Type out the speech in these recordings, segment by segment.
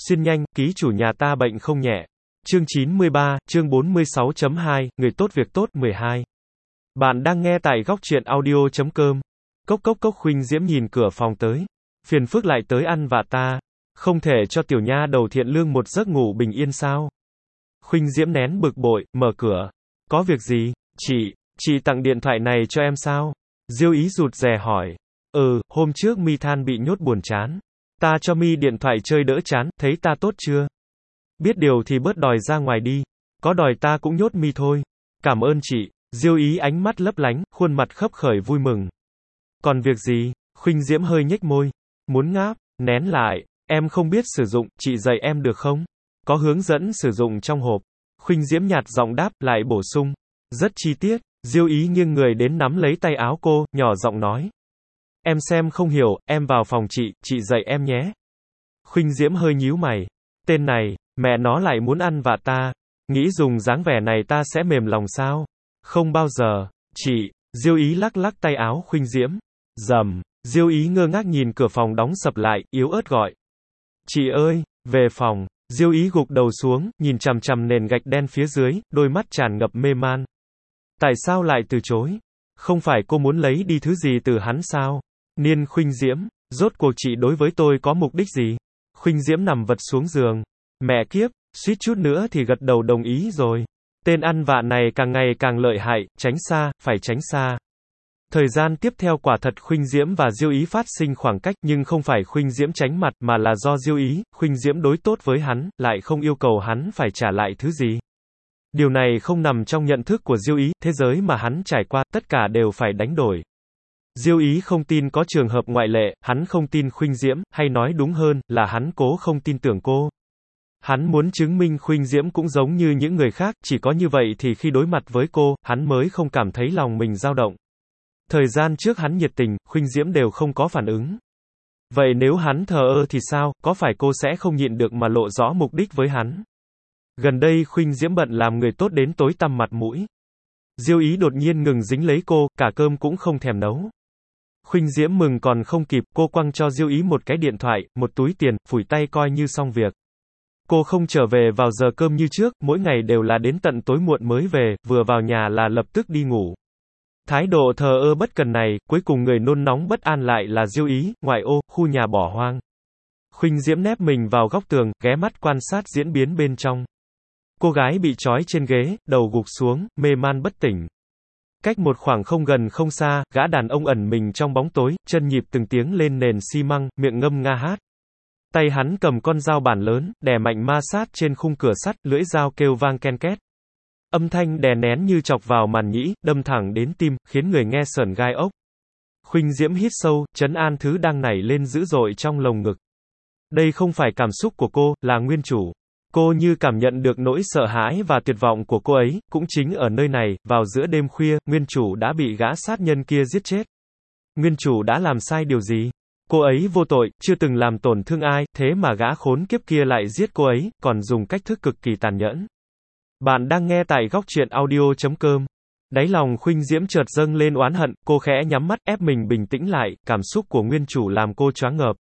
Xuyên nhanh, ký chủ nhà ta bệnh không nhẹ. Chương 93, chương 46.2, người tốt việc tốt 12. Bạn đang nghe tại góc truyện audio.com. Cốc cốc cốc. Khuynh Diễm nhìn cửa phòng tới. Phiền phức lại tới ăn vạ ta. Không thể cho tiểu nha đầu Thiện Lương một giấc ngủ bình yên sao? Khuynh Diễm nén bực bội, mở cửa. Có việc gì? Chị tặng điện thoại này cho em sao? Diêu Ý rụt rè hỏi. Hôm trước mi than bị nhốt buồn chán. Ta cho mi điện thoại chơi đỡ chán, thấy ta tốt chưa? Biết điều thì bớt đòi ra ngoài đi. Có đòi ta cũng nhốt mi thôi. Cảm ơn chị. Diêu Ý ánh mắt lấp lánh, khuôn mặt khấp khởi vui mừng. Còn việc gì? Khuynh Diễm hơi nhếch môi. Muốn ngáp, nén lại. Em không biết sử dụng, chị dạy em được không? Có hướng dẫn sử dụng trong hộp. Khuynh Diễm nhạt giọng đáp, lại bổ sung. Rất chi tiết. Diêu Ý nghiêng người đến nắm lấy tay áo cô, nhỏ giọng nói. Em xem không hiểu, em vào phòng chị dạy em nhé. Khuynh Diễm hơi nhíu mày. Tên này, mẹ nó lại muốn ăn vạ ta. Nghĩ dùng dáng vẻ này ta sẽ mềm lòng sao? Không bao giờ. Diêu Ý lắc lắc tay áo Khuynh Diễm. Rầm. Diêu Ý ngơ ngác nhìn cửa phòng đóng sập lại, yếu ớt gọi. Chị ơi, về phòng. Diêu Ý gục đầu xuống, nhìn chằm chằm nền gạch đen phía dưới, đôi mắt tràn ngập mê man. Tại sao lại từ chối? Không phải cô muốn lấy đi thứ gì từ hắn sao? Niên Khuynh Diễm, rốt cuộc chị đối với tôi có mục đích gì? Khuynh Diễm nằm vật xuống giường. Mẹ kiếp, suýt chút nữa thì gật đầu đồng ý rồi. Tên ăn vạ này càng ngày càng lợi hại, tránh xa, phải tránh xa. Thời gian tiếp theo quả thật Khuynh Diễm và Diêu Ý phát sinh khoảng cách, nhưng không phải Khuynh Diễm tránh mặt, mà là do Diêu Ý, Khuynh Diễm đối tốt với hắn, lại không yêu cầu hắn phải trả lại thứ gì. Điều này không nằm trong nhận thức của Diêu Ý, thế giới mà hắn trải qua, tất cả đều phải đánh đổi. Diêu Ý không tin có trường hợp ngoại lệ, hắn không tin Khuynh Diễm, hay nói đúng hơn, là hắn cố không tin tưởng cô. Hắn muốn chứng minh Khuynh Diễm cũng giống như những người khác, chỉ có như vậy thì khi đối mặt với cô, hắn mới không cảm thấy lòng mình dao động. Thời gian trước hắn nhiệt tình, Khuynh Diễm đều không có phản ứng. Vậy nếu hắn thờ ơ thì sao, có phải cô sẽ không nhịn được mà lộ rõ mục đích với hắn? Gần đây Khuynh Diễm bận làm người tốt đến tối tăm mặt mũi. Diêu Ý đột nhiên ngừng dính lấy cô, cả cơm cũng không thèm nấu. Khuynh Diễm mừng còn không kịp, cô quăng cho Diêu Ý một cái điện thoại, một túi tiền, phủi tay coi như xong việc. Cô không trở về vào giờ cơm như trước, mỗi ngày đều là đến tận tối muộn mới về, vừa vào nhà là lập tức đi ngủ. Thái độ thờ ơ bất cần này, cuối cùng người nôn nóng bất an lại là Diêu Ý, ngoại ô, khu nhà bỏ hoang. Khuynh Diễm nép mình vào góc tường, ghé mắt quan sát diễn biến bên trong. Cô gái bị trói trên ghế, đầu gục xuống, mê man bất tỉnh. Cách một khoảng không gần không xa, gã đàn ông ẩn mình trong bóng tối, chân nhịp từng tiếng lên nền xi măng, miệng ngâm nga hát. Tay hắn cầm con dao bản lớn, đè mạnh ma sát trên khung cửa sắt, lưỡi dao kêu vang ken két. Âm thanh đè nén như chọc vào màn nhĩ, đâm thẳng đến tim, khiến người nghe sởn gai ốc. Khuynh Diễm hít sâu, trấn an thứ đang nảy lên dữ dội trong lồng ngực. Đây không phải cảm xúc của cô, là nguyên chủ. Cô như cảm nhận được nỗi sợ hãi và tuyệt vọng của cô ấy, cũng chính ở nơi này, vào giữa đêm khuya, nguyên chủ đã bị gã sát nhân kia giết chết. Nguyên chủ đã làm sai điều gì? Cô ấy vô tội, chưa từng làm tổn thương ai, thế mà gã khốn kiếp kia lại giết cô ấy, còn dùng cách thức cực kỳ tàn nhẫn. Bạn đang nghe tại góc truyện audio.com. Đáy lòng Khuynh Diễm chợt dâng lên oán hận, cô khẽ nhắm mắt ép mình bình tĩnh lại, cảm xúc của nguyên chủ làm cô choáng ngợp.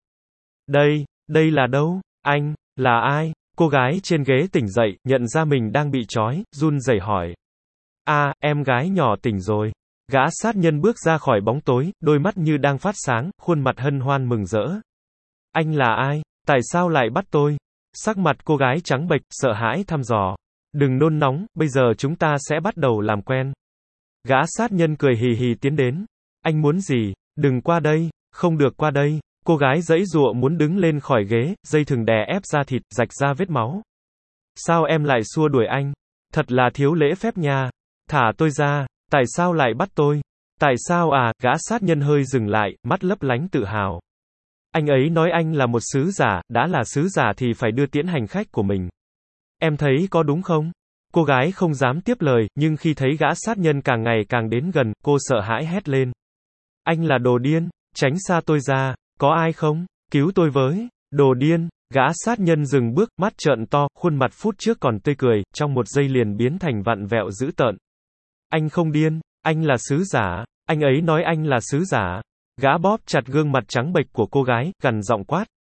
Đây là đâu? Anh, là ai? Cô gái trên ghế tỉnh dậy, nhận ra mình đang bị trói, run rẩy hỏi. Em gái nhỏ tỉnh rồi. Gã sát nhân bước ra khỏi bóng tối, đôi mắt như đang phát sáng, khuôn mặt hân hoan mừng rỡ. Anh là ai? Tại sao lại bắt tôi? Sắc mặt cô gái trắng bệch, sợ hãi thăm dò. Đừng nôn nóng, bây giờ chúng ta sẽ bắt đầu làm quen. Gã sát nhân cười hì hì tiến đến. Anh muốn gì? Đừng qua đây, không được qua đây. Cô gái giãy giụa muốn đứng lên khỏi ghế, dây thừng đè ép da thịt, rạch ra vết máu. Sao em lại xua đuổi anh? Thật là thiếu lễ phép nha. Thả tôi ra. Tại sao lại bắt tôi? Tại sao à? Gã sát nhân hơi dừng lại, mắt lấp lánh tự hào. Anh ấy nói anh là một sứ giả, đã là sứ giả thì phải đưa tiễn hành khách của mình. Em thấy có đúng không? Cô gái không dám tiếp lời, nhưng khi thấy gã sát nhân càng ngày càng đến gần, cô sợ hãi hét lên. Anh là đồ điên, tránh xa tôi ra, có ai không? Cứu tôi với. Đồ điên. Gã sát nhân dừng bước, mắt trợn to, khuôn mặt phút trước còn tươi cười, trong một giây liền biến thành vặn vẹo dữ tợn. Anh không điên, anh là sứ giả, anh ấy nói anh là sứ giả. Gã bóp chặt gương mặt trắng bệch của cô gái, gằn giọng quát.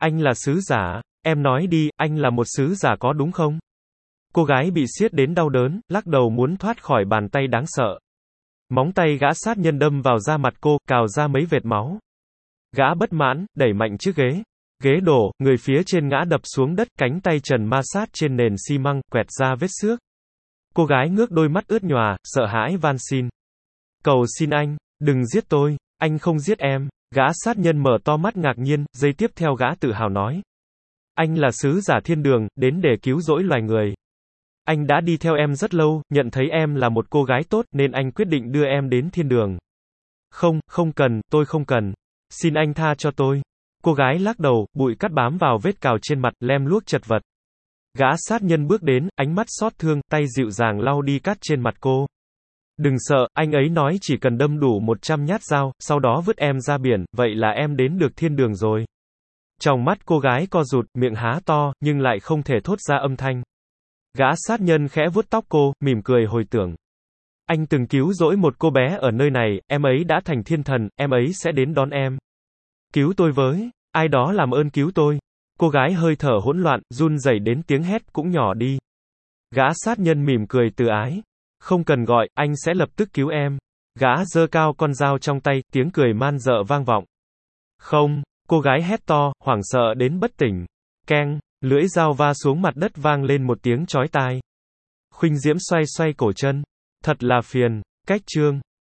Anh là sứ giả. Em nói đi, anh là một sứ giả có đúng không? Cô gái bị siết đến đau đớn, lắc đầu muốn thoát khỏi bàn tay đáng sợ. Móng tay gã sát nhân đâm vào da mặt cô, cào ra mấy vệt máu. Gã bất mãn, đẩy mạnh chiếc ghế. Ghế đổ, người phía trên ngã đập xuống đất, cánh tay trần ma sát trên nền xi măng, quẹt ra vết xước. Cô gái ngước đôi mắt ướt nhòa, sợ hãi van xin. Cầu xin anh, đừng giết tôi, anh không giết em. Gã sát nhân mở to mắt ngạc nhiên, giây tiếp theo gã tự hào nói. Anh là sứ giả thiên đường, đến để cứu rỗi loài người. Anh đã đi theo em rất lâu, nhận thấy em là một cô gái tốt, nên anh quyết định đưa em đến thiên đường. Không, không cần, tôi không cần. Xin anh tha cho tôi. Cô gái lắc đầu, bụi cát bám vào vết cào trên mặt, lem luốc chật vật. Gã sát nhân bước đến, ánh mắt xót thương, tay dịu dàng lau đi cát trên mặt cô. Đừng sợ, anh ấy nói chỉ cần đâm đủ 100 nhát dao, sau đó vứt em ra biển, vậy là em đến được thiên đường rồi. Trong mắt cô gái co rụt, miệng há to, nhưng lại không thể thốt ra âm thanh. Gã sát nhân khẽ vuốt tóc cô, mỉm cười hồi tưởng. Anh từng cứu rỗi một cô bé ở nơi này, em ấy đã thành thiên thần, em ấy sẽ đến đón em. Cứu tôi với, ai đó làm ơn cứu tôi. Cô gái hơi thở hỗn loạn, run rẩy đến tiếng hét cũng nhỏ đi. Gã sát nhân mỉm cười từ ái. Không cần gọi, anh sẽ lập tức cứu em. Gã giơ cao con dao trong tay, tiếng cười man dợ vang vọng. Không, cô gái hét to, hoảng sợ đến bất tỉnh. Keng, lưỡi dao va xuống mặt đất vang lên một tiếng chói tai. Khuynh Diễm xoay xoay cổ chân. Thật là phiền. Cách chương.